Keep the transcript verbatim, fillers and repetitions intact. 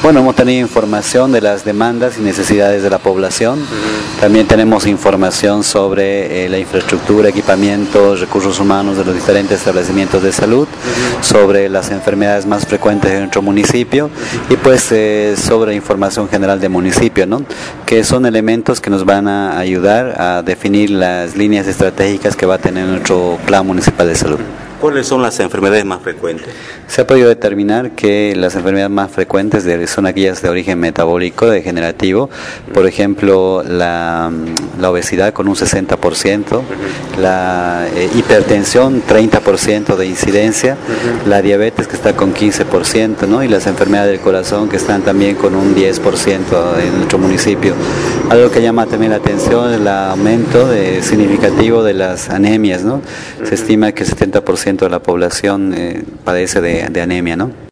Bueno, hemos tenido información de las demandas y necesidades de la población. Uh-huh. También tenemos información sobre eh, la infraestructura, equipamientos, recursos humanos de los diferentes establecimientos de salud, uh-huh. sobre las enfermedades más frecuentes en nuestro municipio y pues eh, sobre información general del municipio, ¿no? Que son elementos que nos van a ayudar a definir las líneas estratégicas que va a tener nuestro Plan Municipal de Salud. ¿Cuáles son las enfermedades más frecuentes? Se ha podido determinar que las enfermedades más frecuentes de, son aquellas de origen metabólico, degenerativo, por ejemplo la, la obesidad con un sesenta por ciento, uh-huh. la eh, hipertensión treinta por ciento de incidencia, uh-huh. la diabetes que está con quince por ciento, ¿no? Y las enfermedades del corazón que están también con un diez por ciento en nuestro municipio. Algo que llama también la atención es el aumento de, significativo de las anemias, ¿no? Uh-huh. Se estima que el setenta por ciento de la población eh, padece de, de anemia, ¿no?